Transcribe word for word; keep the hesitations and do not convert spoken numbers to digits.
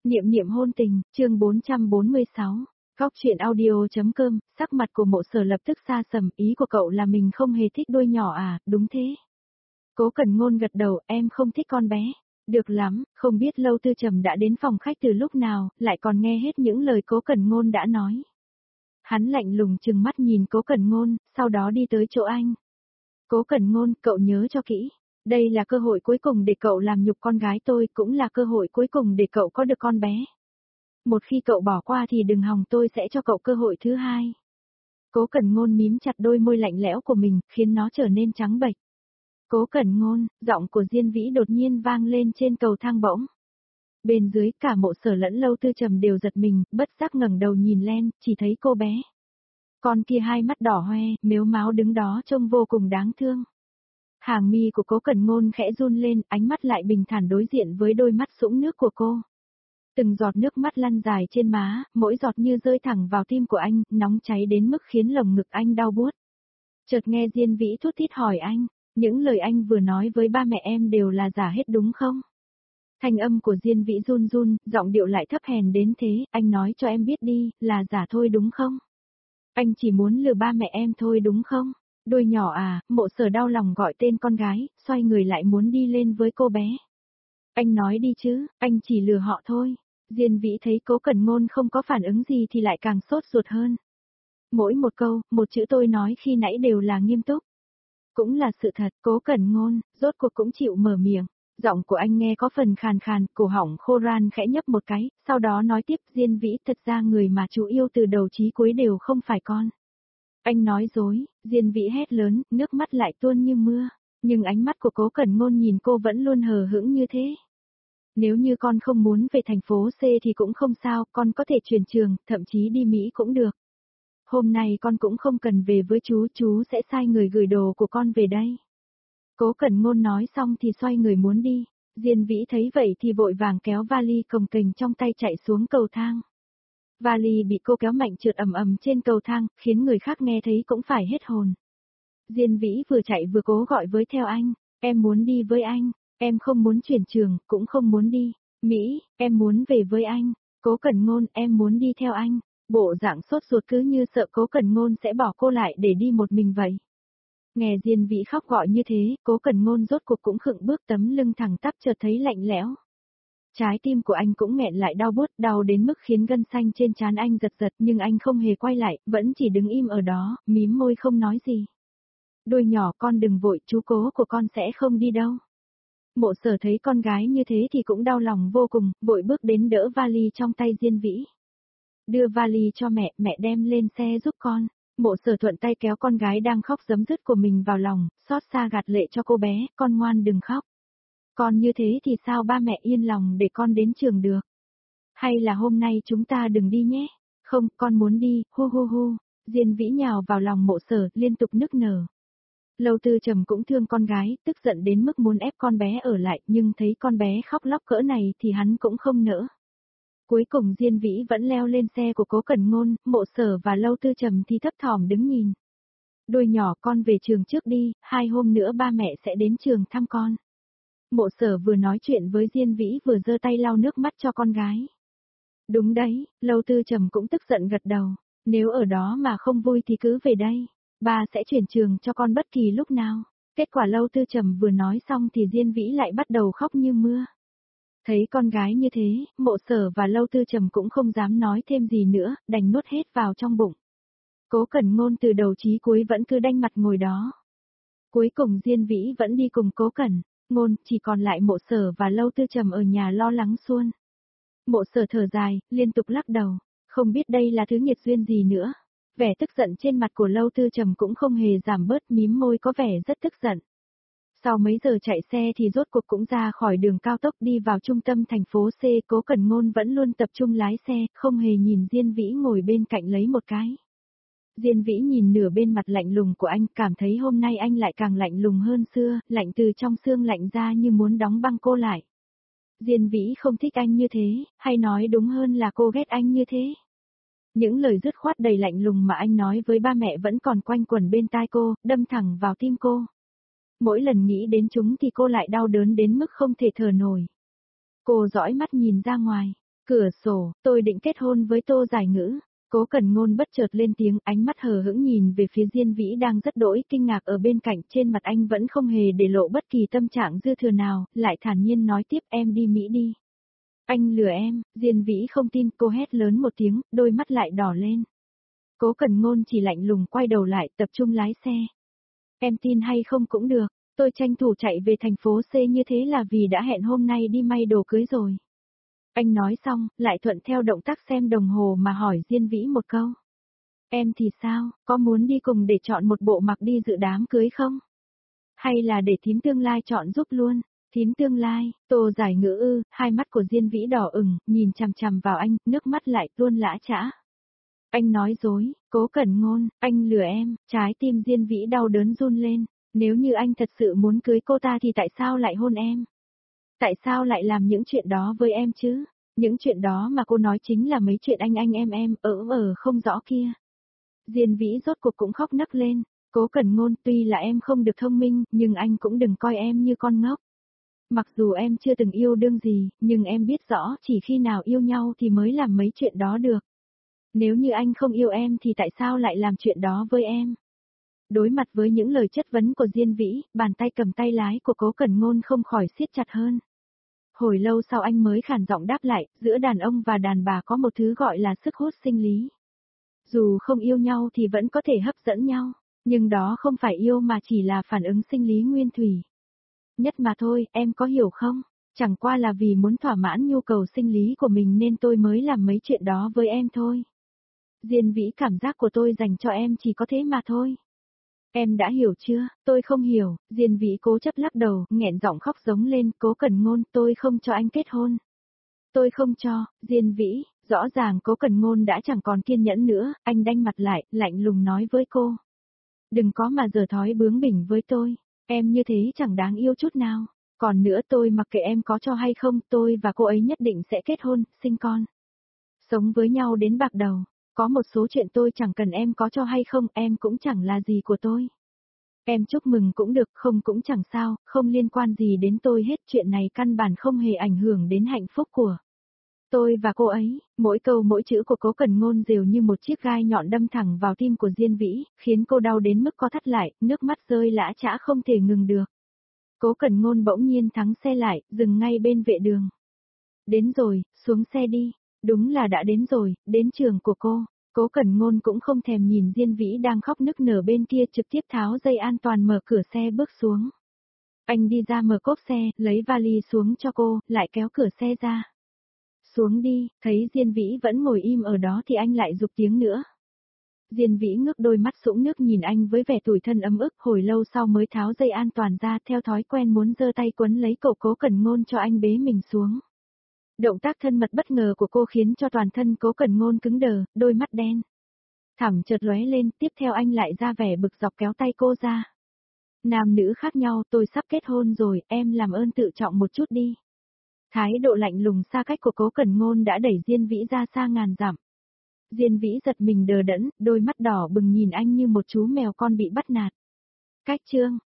Niệm niệm hôn tình, chương bốn trăm bốn mươi sáu. Góc truyện audio.com, sắc mặt của Mộ Sở lập tức xa sầm, ý của cậu là mình không hề thích đôi nhỏ à, đúng thế. Cố Cẩn Ngôn gật đầu, em không thích con bé. Được lắm, không biết Lâu Tư Trầm đã đến phòng khách từ lúc nào, lại còn nghe hết những lời Cố Cẩn Ngôn đã nói. Hắn lạnh lùng trừng mắt nhìn Cố Cẩn Ngôn, sau đó đi tới chỗ anh. Cố Cẩn Ngôn, cậu nhớ cho kỹ. Đây là cơ hội cuối cùng để cậu làm nhục con gái tôi, cũng là cơ hội cuối cùng để cậu có được con bé. Một khi cậu bỏ qua thì đừng hòng tôi sẽ cho cậu cơ hội thứ hai. Cố Cẩn Ngôn mím chặt đôi môi lạnh lẽo của mình, khiến nó trở nên trắng bệch. Cố Cẩn Ngôn, giọng của Diên Vĩ đột nhiên vang lên trên cầu thang bỗng. Bên dưới cả Mộ Sở lẫn Lâu Tư Trầm đều giật mình, bất giác ngẩng đầu nhìn lên, chỉ thấy cô bé. Con kia hai mắt đỏ hoe, mếu máo đứng đó trông vô cùng đáng thương. Hàng mi của Cố Cẩn Ngôn khẽ run lên, ánh mắt lại bình thản đối diện với đôi mắt sũng nước của cô. Từng giọt nước mắt lăn dài trên má, mỗi giọt như rơi thẳng vào tim của anh, nóng cháy đến mức khiến lồng ngực anh đau buốt. Chợt nghe Diên Vĩ thút thít hỏi anh, những lời anh vừa nói với ba mẹ em đều là giả hết đúng không? Thanh âm của Diên Vĩ run run, giọng điệu lại thấp hèn đến thế, anh nói cho em biết đi, là giả thôi đúng không? Anh chỉ muốn lừa ba mẹ em thôi đúng không? Đôi nhỏ à, Mộ Sở đau lòng gọi tên con gái, xoay người lại muốn đi lên với cô bé. Anh nói đi chứ, anh chỉ lừa họ thôi. Diên Vĩ thấy Cố Cẩn Ngôn không có phản ứng gì thì lại càng sốt ruột hơn. Mỗi một câu, một chữ tôi nói khi nãy đều là nghiêm túc. Cũng là sự thật, Cố Cẩn Ngôn, rốt cuộc cũng chịu mở miệng. Giọng của anh nghe có phần khàn khàn, cổ họng khô ran khẽ nhấp một cái, sau đó nói tiếp Diên Vĩ thật ra người mà chú yêu từ đầu chí cuối đều không phải con. Anh nói dối, Diên Vĩ hét lớn, nước mắt lại tuôn như mưa, nhưng ánh mắt của Cố Cẩn Ngôn nhìn cô vẫn luôn hờ hững như thế. Nếu như con không muốn về thành phố C thì cũng không sao, con có thể chuyển trường, thậm chí đi Mỹ cũng được. Hôm nay con cũng không cần về với chú, chú sẽ sai người gửi đồ của con về đây. Cố Cẩn Ngôn nói xong thì xoay người muốn đi, Diên Vĩ thấy vậy thì vội vàng kéo vali cồng kềnh trong tay chạy xuống cầu thang. Vali bị cô kéo mạnh trượt ầm ầm trên cầu thang, khiến người khác nghe thấy cũng phải hết hồn. Diên Vĩ vừa chạy vừa cố gọi với theo anh, em muốn đi với anh, em không muốn chuyển trường, cũng không muốn đi. Mỹ, em muốn về với anh. Cố Cẩn Ngôn, em muốn đi theo anh. Bộ dạng sốt ruột cứ như sợ Cố Cẩn Ngôn sẽ bỏ cô lại để đi một mình vậy. Nghe Diên Vĩ khóc gọi như thế, Cố Cẩn Ngôn rốt cuộc cũng khựng bước, tấm lưng thẳng tắp chợt thấy lạnh lẽo. Trái tim của anh cũng nghẹn lại đau buốt, đau đến mức khiến gân xanh trên trán anh giật giật, nhưng anh không hề quay lại, vẫn chỉ đứng im ở đó, mím môi không nói gì. Đôi nhỏ, con đừng vội, chú Cố của con sẽ không đi đâu. Mộ Sở thấy con gái như thế thì cũng đau lòng vô cùng, vội bước đến đỡ vali trong tay Diên Vĩ. Đưa vali cho mẹ, mẹ đem lên xe giúp con. Mộ Sở thuận tay kéo con gái đang khóc giấm dứt của mình vào lòng, xót xa gạt lệ cho cô bé, con ngoan đừng khóc. Con như thế thì sao ba mẹ yên lòng để con đến trường được? Hay là hôm nay chúng ta đừng đi nhé? Không, con muốn đi, hu hu hu. Diên Vĩ nhào vào lòng Mộ Sở, liên tục nức nở. Lâu Tư Trầm cũng thương con gái, tức giận đến mức muốn ép con bé ở lại, nhưng thấy con bé khóc lóc cỡ này thì hắn cũng không nỡ. Cuối cùng Diên Vĩ vẫn leo lên xe của Cố Cẩn Ngôn, Mộ Sở và Lâu Tư Trầm thì thấp thỏm đứng nhìn. Đôi nhỏ, con về trường trước đi, hai hôm nữa ba mẹ sẽ đến trường thăm con. Mộ Sở vừa nói chuyện với Diên Vĩ vừa giơ tay lau nước mắt cho con gái. Đúng đấy, Lâu Tư Trầm cũng tức giận gật đầu, nếu ở đó mà không vui thì cứ về đây, ba sẽ chuyển trường cho con bất kỳ lúc nào. Kết quả Lâu Tư Trầm vừa nói xong thì Diên Vĩ lại bắt đầu khóc như mưa. Thấy con gái như thế, Mộ Sở và Lâu Tư Trầm cũng không dám nói thêm gì nữa, đành nuốt hết vào trong bụng. Cố Cẩn Ngôn từ đầu chí cuối vẫn cứ đanh mặt ngồi đó. Cuối cùng Diên Vĩ vẫn đi cùng Cố Cẩn Ngôn, chỉ còn lại Mộ Sở và Lâu Tư Trầm ở nhà lo lắng suôn. Mộ Sở thở dài, liên tục lắc đầu, không biết đây là thứ nghiệt duyên gì nữa. Vẻ tức giận trên mặt của Lâu Tư Trầm cũng không hề giảm bớt, mím môi có vẻ rất tức giận. Sau mấy giờ chạy xe thì rốt cuộc cũng ra khỏi đường cao tốc đi vào trung tâm thành phố C. Cố Cẩn Ngôn vẫn luôn tập trung lái xe, không hề nhìn Diên Vĩ ngồi bên cạnh lấy một cái. Diên Vĩ nhìn nửa bên mặt lạnh lùng của anh, cảm thấy hôm nay anh lại càng lạnh lùng hơn xưa, lạnh từ trong xương lạnh ra như muốn đóng băng cô lại. Diên Vĩ không thích anh như thế, hay nói đúng hơn là cô ghét anh như thế. Những lời dứt khoát đầy lạnh lùng mà anh nói với ba mẹ vẫn còn quanh quẩn bên tai cô, đâm thẳng vào tim cô. Mỗi lần nghĩ đến chúng thì cô lại đau đớn đến mức không thể thở nổi. Cô dõi mắt nhìn ra ngoài, Cửa sổ, tôi định kết hôn với Tô Giải Ngữ. Cố Cẩn Ngôn bất chợt lên tiếng, ánh mắt hờ hững nhìn về phía Diên Vĩ đang rất đỗi kinh ngạc ở bên cạnh, trên mặt anh vẫn không hề để lộ bất kỳ tâm trạng dư thừa nào, lại thản nhiên nói tiếp, em đi Mỹ đi. Anh lừa em, Diên Vĩ không tin, cô hét lớn một tiếng, đôi mắt lại đỏ lên. Cố Cẩn Ngôn chỉ lạnh lùng quay đầu lại, tập trung lái xe. Em tin hay không cũng được, tôi tranh thủ chạy về thành phố C như thế là vì đã hẹn hôm nay đi may đồ cưới rồi. Anh nói xong, lại thuận theo động tác xem đồng hồ mà hỏi Diên Vĩ một câu. Em thì sao, có muốn đi cùng để chọn một bộ mặc đi dự đám cưới không? Hay là để thím tương lai chọn giúp luôn? Thím tương lai, Tô Giải Ngữ ư, hai mắt của Diên Vĩ đỏ ửng, nhìn chằm chằm vào anh, nước mắt lại tuôn lã chã. Anh nói dối, Cố Cẩn Ngôn, anh lừa em, trái tim Diên Vĩ đau đớn run lên. Nếu như anh thật sự muốn cưới cô ta thì tại sao lại hôn em? Tại sao lại làm những chuyện đó với em chứ? Những chuyện đó mà cô nói chính là mấy chuyện anh anh em em ở ở không rõ kia. Diên Vĩ rốt cuộc cũng khóc nấc lên. Cố Cẩn Ngôn, tuy là em không được thông minh, nhưng anh cũng đừng coi em như con ngốc. Mặc dù em chưa từng yêu đương gì, nhưng em biết rõ chỉ khi nào yêu nhau thì mới làm mấy chuyện đó được. Nếu như anh không yêu em thì tại sao lại làm chuyện đó với em? Đối mặt với những lời chất vấn của Diên Vĩ, bàn tay cầm tay lái của Cố Cẩn Ngôn không khỏi siết chặt hơn. Hồi lâu sau anh mới khàn giọng đáp lại, giữa đàn ông và đàn bà có một thứ gọi là sức hút sinh lý. Dù không yêu nhau thì vẫn có thể hấp dẫn nhau, nhưng đó không phải yêu mà chỉ là phản ứng sinh lý nguyên thủy. Nhất mà thôi, em có hiểu không? Chẳng qua là vì muốn thỏa mãn nhu cầu sinh lý của mình nên tôi mới làm mấy chuyện đó với em thôi. Diên Vĩ, cảm giác của tôi dành cho em chỉ có thế mà thôi. Em đã hiểu chưa? Tôi không hiểu. Diên Vĩ cố chấp lắc đầu, nghẹn giọng khóc giống lên. Cố Cẩn Ngôn, tôi không cho anh kết hôn. Tôi không cho. Diên Vĩ, rõ ràng Cố Cẩn Ngôn đã chẳng còn kiên nhẫn nữa, anh đanh mặt lại, lạnh lùng nói với cô. Đừng có mà giở thói bướng bỉnh với tôi, em như thế chẳng đáng yêu chút nào. Còn nữa, tôi mặc kệ em có cho hay không, tôi và cô ấy nhất định sẽ kết hôn, sinh con. Sống với nhau đến bạc đầu. Có một số chuyện tôi chẳng cần em có cho hay không, em cũng chẳng là gì của tôi. Em chúc mừng cũng được, không cũng chẳng sao, không liên quan gì đến tôi hết, chuyện này căn bản không hề ảnh hưởng đến hạnh phúc của tôi và cô ấy. Mỗi câu mỗi chữ của Cố Cẩn Ngôn đều như một chiếc gai nhọn đâm thẳng vào tim của Diên Vĩ, khiến cô đau đến mức co thắt lại, nước mắt rơi lã chã không thể ngừng được. Cố Cẩn Ngôn bỗng nhiên thắng xe lại, dừng ngay bên vệ đường. Đến rồi, xuống xe đi. Đúng là đã đến rồi, đến trường của cô. Cố Cẩn Ngôn cũng không thèm nhìn Diên Vĩ đang khóc nức nở bên kia, trực tiếp tháo dây an toàn mở cửa xe bước xuống. Anh đi ra mở cốp xe, lấy vali xuống cho cô, lại kéo cửa xe ra. Xuống đi, thấy Diên Vĩ vẫn ngồi im ở đó thì anh lại giục tiếng nữa. Diên Vĩ ngước đôi mắt sũng nước nhìn anh với vẻ tủi thân ấm ức, hồi lâu sau mới tháo dây an toàn ra, theo thói quen muốn giơ tay quấn lấy cổ Cố Cẩn Ngôn cho anh bế mình xuống. Động tác thân mật bất ngờ của cô khiến cho toàn thân Cố Cẩn Ngôn cứng đờ, đôi mắt đen thẳm chợt lóe lên, tiếp theo anh lại ra vẻ bực dọc kéo tay cô ra. Nam nữ khác nhau, tôi sắp kết hôn rồi, em làm ơn tự trọng một chút đi. Thái độ lạnh lùng xa cách của Cố Cẩn Ngôn đã đẩy Diên Vĩ ra xa ngàn dặm. Diên Vĩ giật mình đờ đẫn, đôi mắt đỏ bừng nhìn anh như một chú mèo con bị bắt nạt. Cách chương